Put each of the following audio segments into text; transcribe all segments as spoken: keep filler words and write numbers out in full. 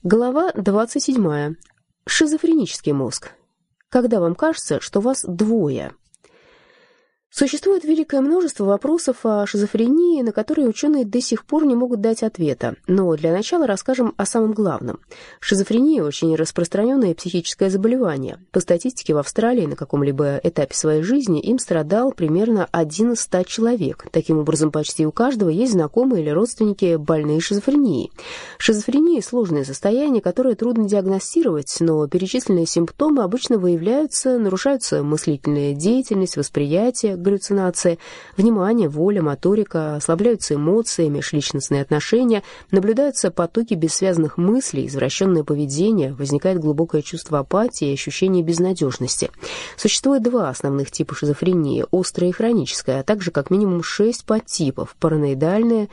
Глава двадцать седьмая. Шизофренический мозг. Когда вам кажется, что вас двое. Существует великое множество вопросов о шизофрении, на которые ученые до сих пор не могут дать ответа. Но для начала расскажем о самом главном. Шизофрения – очень распространенное психическое заболевание. По статистике, в Австралии на каком-либо этапе своей жизни им страдал примерно один из ста человек. Таким образом, почти у каждого есть знакомые или родственники больные шизофренией. Шизофрения – сложное состояние, которое трудно диагностировать, но перечисленные симптомы обычно выявляются, нарушаются мыслительная деятельность, восприятие, галлюцинации, внимание, воля, моторика, ослабляются эмоции, межличностные отношения, наблюдаются потоки бессвязных мыслей, извращенное поведение, возникает глубокое чувство апатии и ощущение безнадежности. Существует два основных типа шизофрении – острая и хроническая, а также как минимум шесть подтипов – параноидальная,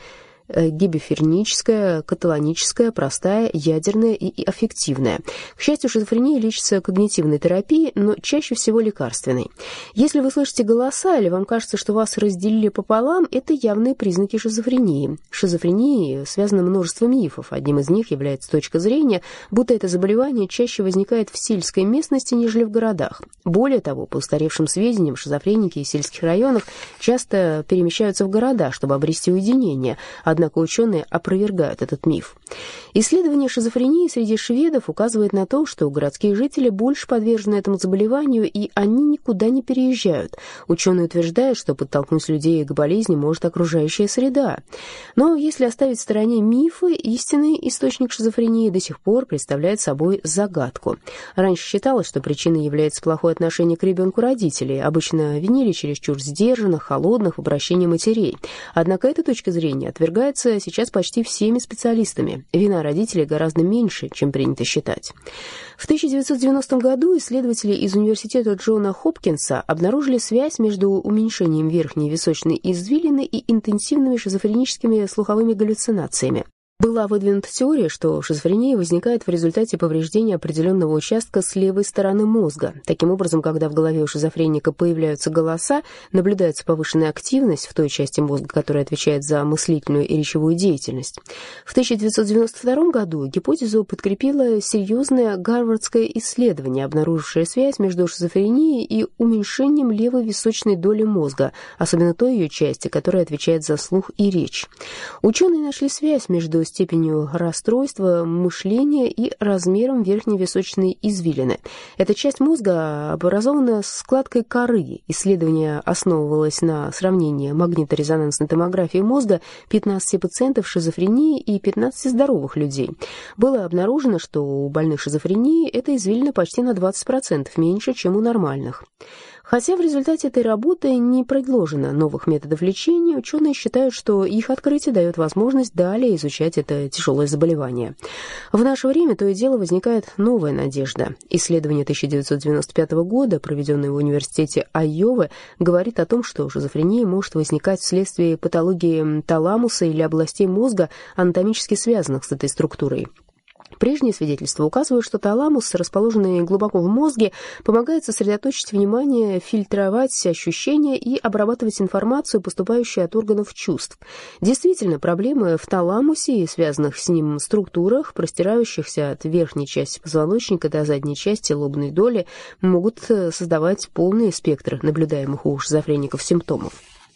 гиберническая, каталоническая, простая, ядерная и аффективная. К счастью, шизофрения лечится когнитивной терапией, но чаще всего лекарственной. Если вы слышите голоса или вам кажется, что вас разделили пополам, это явные признаки шизофрении. С шизофренией связано множество мифов. Одним из них является точка зрения, будто это заболевание чаще возникает в сельской местности, нежели в городах. Более того, по устаревшим сведениям, шизофреники из сельских районов часто перемещаются в города, чтобы обрести уединение. Однако ученые опровергают этот миф. Исследование шизофрении среди шведов указывает на то, что городские жители больше подвержены этому заболеванию, и они никуда не переезжают. Ученые утверждают, что подтолкнуть людей к болезни может окружающая среда. Но если оставить в стороне мифы, истинный источник шизофрении до сих пор представляет собой загадку. Раньше считалось, что причиной является плохое отношение к ребенку родителей. Обычно винили чересчур сдержанных, холодных в обращении матерей. Однако эта точка зрения отвергается сейчас почти всеми специалистами. Вина родителей гораздо меньше, чем принято считать. В тысяча девятьсот девяностом году исследователи из университета Джона Хопкинса обнаружили связь между уменьшением верхней височной извилины и интенсивными шизофреническими слуховыми галлюцинациями. Была выдвинута теория, что шизофрения возникает в результате повреждения определенного участка с левой стороны мозга. Таким образом, когда в голове у шизофреника появляются голоса, наблюдается повышенная активность в той части мозга, которая отвечает за мыслительную и речевую деятельность. В тысяча девятьсот девяносто втором году гипотезу подкрепило серьезное гарвардское исследование, обнаружившее связь между шизофренией и уменьшением левой височной доли мозга, особенно той ее части, которая отвечает за слух и речь. Ученые нашли связь между степенью расстройства мышления и размером верхней височной извилины. Эта часть мозга образована складкой коры. Исследование основывалось на сравнении магниторезонансной томографии мозга пятнадцати пациентов с шизофренией и пятнадцати здоровых людей. Было обнаружено, что у больных шизофренией эта извилина почти на двадцать процентов меньше, чем у нормальных. Хотя в результате этой работы не предложено новых методов лечения, ученые считают, что их открытие дает возможность далее изучать это тяжелое заболевание. В наше время то и дело возникает новая надежда. Исследование тысяча девятьсот девяносто пятого года, проведенное в университете Айовы, говорит о том, что шизофрения может возникать вследствие патологии таламуса или областей мозга, анатомически связанных с этой структурой. Прежние свидетельства указывают, что таламус, расположенный глубоко в мозге, помогает сосредоточить внимание, фильтровать ощущения и обрабатывать информацию, поступающую от органов чувств. Действительно, проблемы в таламусе и связанных с ним структурах, простирающихся от верхней части позвоночника до задней части лобной доли, могут создавать полный спектр наблюдаемых у шизофреников симптомов.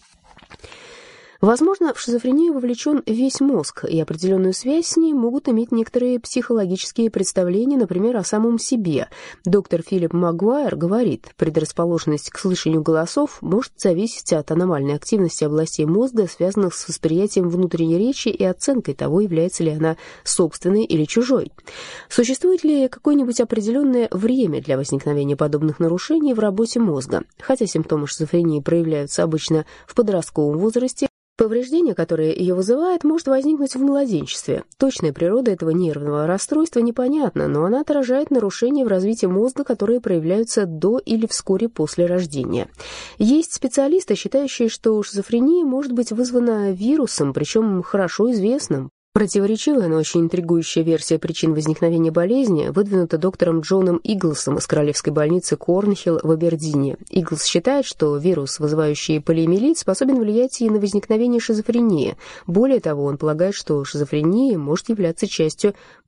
Возможно, в шизофрению вовлечен весь мозг, и определенную связь с ней могут иметь некоторые психологические представления, например, о самом себе. Доктор Филипп Магуайр говорит, предрасположенность к слышанию голосов может зависеть от аномальной активности областей мозга, связанных с восприятием внутренней речи и оценкой того, является ли она собственной или чужой. Существует ли какое-нибудь определенное время для возникновения подобных нарушений в работе мозга? Хотя симптомы шизофрении проявляются обычно в подростковом возрасте, повреждение, которое ее вызывает, может возникнуть в младенчестве. Точная природа этого нервного расстройства непонятна, но она отражает нарушения в развитии мозга, которые проявляются до или вскоре после рождения. Есть специалисты, считающие, что шизофрения может быть вызвана вирусом, причем хорошо известным. Противоречивая, но очень интригующая версия причин возникновения болезни выдвинута доктором Джоном Иглсом из Королевской больницы Корнхилл в Абердине. Иглс считает, что вирус, вызывающий полиомиелит, способен влиять и на возникновение шизофрении. Более того, он полагает, что шизофрения может являться частью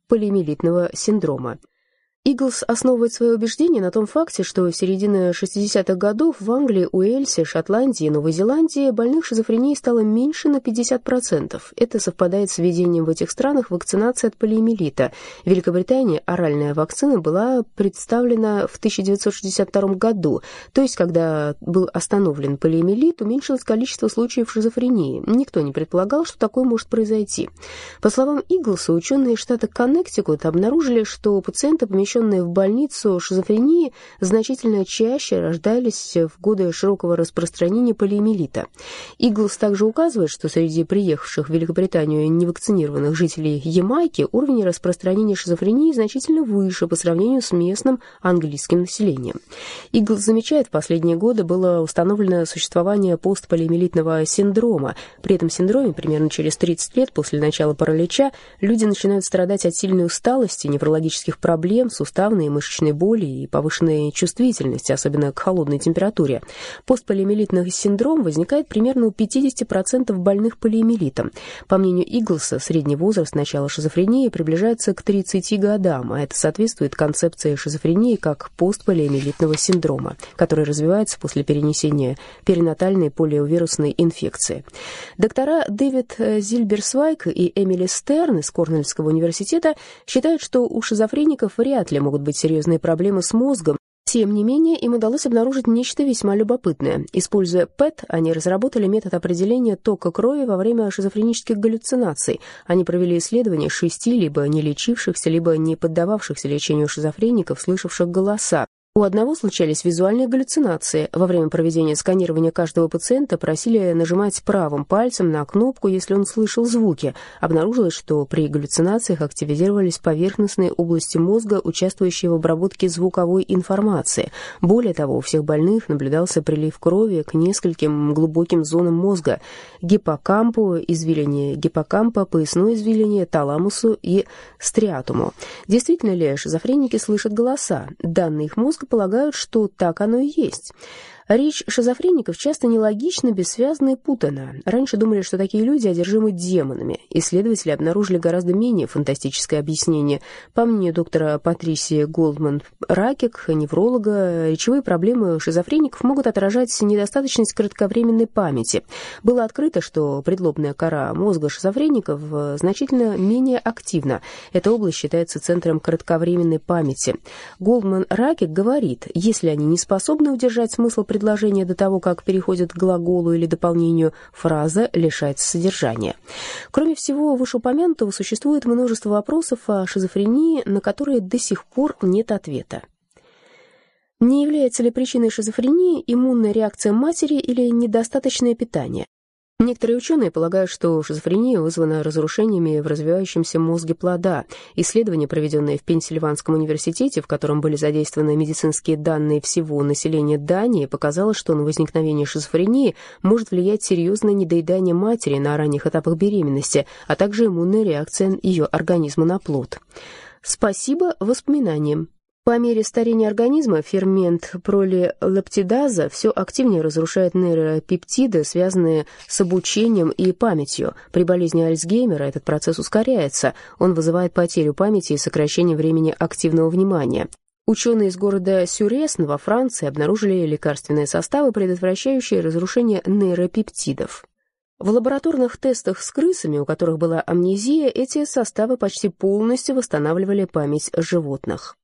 полиомиелитного синдрома. Иглс основывает свое убеждение на том факте, что в середине шестидесятых годов в Англии, Уэльсе, Шотландии и Новой Зеландии больных шизофренией стало меньше на пятьдесят процентов. Это совпадает с введением в этих странах вакцинации от полиомиелита. В Великобритании оральная вакцина была представлена в тысяча девятьсот шестьдесят втором году, то есть когда был остановлен полиомиелит, уменьшилось количество случаев шизофрении. Никто не предполагал, что такое может произойти. По словам Иглса, ученые штата Коннектикут обнаружили, что пациенты, помещенные в больницу шизофрении, значительно чаще рождались в годы широкого распространения полиомиелита. Иглс также указывает, что среди приехавших в Великобританию невакцинированных жителей Ямайки уровень распространения шизофрении значительно выше по сравнению с местным английским населением. Иглс замечает, в последние годы было установлено существование постполиомиелитного синдрома. При этом синдроме примерно через тридцать лет после начала паралича люди начинают страдать от сильной усталости, неврологических проблем, суставной и мышечной боли и повышенной чувствительности, особенно к холодной температуре. Постполиомиелитный синдром возникает примерно у пятьдесят процентов больных полиомиелитом. По мнению Иглса, средний возраст начала шизофрении приближается к тридцати годам, а это соответствует концепции шизофрении как постполиомиелитного синдрома, который развивается после перенесения перинатальной полиовирусной инфекции. Доктора Дэвид Зильберсвайк и Эмили Стерн из Корнельского университета считают, что у шизофреников вряд ли могут быть серьезные проблемы с мозгом. Тем не менее, им удалось обнаружить нечто весьма любопытное. Используя ПЭТ, они разработали метод определения тока крови во время шизофренических галлюцинаций. Они провели исследования шести либо не лечившихся, либо не поддававшихся лечению шизофреников, слышавших голоса. У одного случались визуальные галлюцинации. Во время проведения сканирования каждого пациента просили нажимать правым пальцем на кнопку, если он слышал звуки. Обнаружилось, что при галлюцинациях активизировались поверхностные области мозга, участвующие в обработке звуковой информации. Более того, у всех больных наблюдался прилив крови к нескольким глубоким зонам мозга: гиппокампу, извилине гиппокампа, поясной извилине, таламусу и стриатуму. Действительно ли шизофреники слышат голоса? Данные их мозга полагают, что так оно и есть. Речь шизофреников часто нелогична, бессвязна и путана. Раньше думали, что такие люди одержимы демонами. Исследователи обнаружили гораздо менее фантастическое объяснение. По мнению доктора Патрисии Голдман-Ракек, невролога, речевые проблемы шизофреников могут отражать недостаточность кратковременной памяти. Было открыто, что предлобная кора мозга шизофреников значительно менее активна. Эта область считается центром кратковременной памяти. Голдман-Ракек говорит, если они не способны удержать смысл предложения до того, как переходит к глаголу или дополнению, фраза лишается содержания. Кроме всего вышеупомянутого, существует множество вопросов о шизофрении, на которые до сих пор нет ответа. Не является ли причиной шизофрении иммунная реакция матери или недостаточное питание? Некоторые ученые полагают, что шизофрения вызвана разрушениями в развивающемся мозге плода. Исследование, проведенное в Пенсильванском университете, в котором были задействованы медицинские данные всего населения Дании, показало, что на возникновение шизофрении может влиять серьезное недоедание матери на ранних этапах беременности, а также иммунная реакция ее организма на плод. Спасибо воспоминаниям. По мере старения организма фермент пролилептидаза все активнее разрушает нейропептиды, связанные с обучением и памятью. При болезни Альцгеймера этот процесс ускоряется. Он вызывает потерю памяти и сокращение времени активного внимания. Ученые из города Сюресн во Франции обнаружили лекарственные составы, предотвращающие разрушение нейропептидов. В лабораторных тестах с крысами, у которых была амнезия, эти составы почти полностью восстанавливали память животных.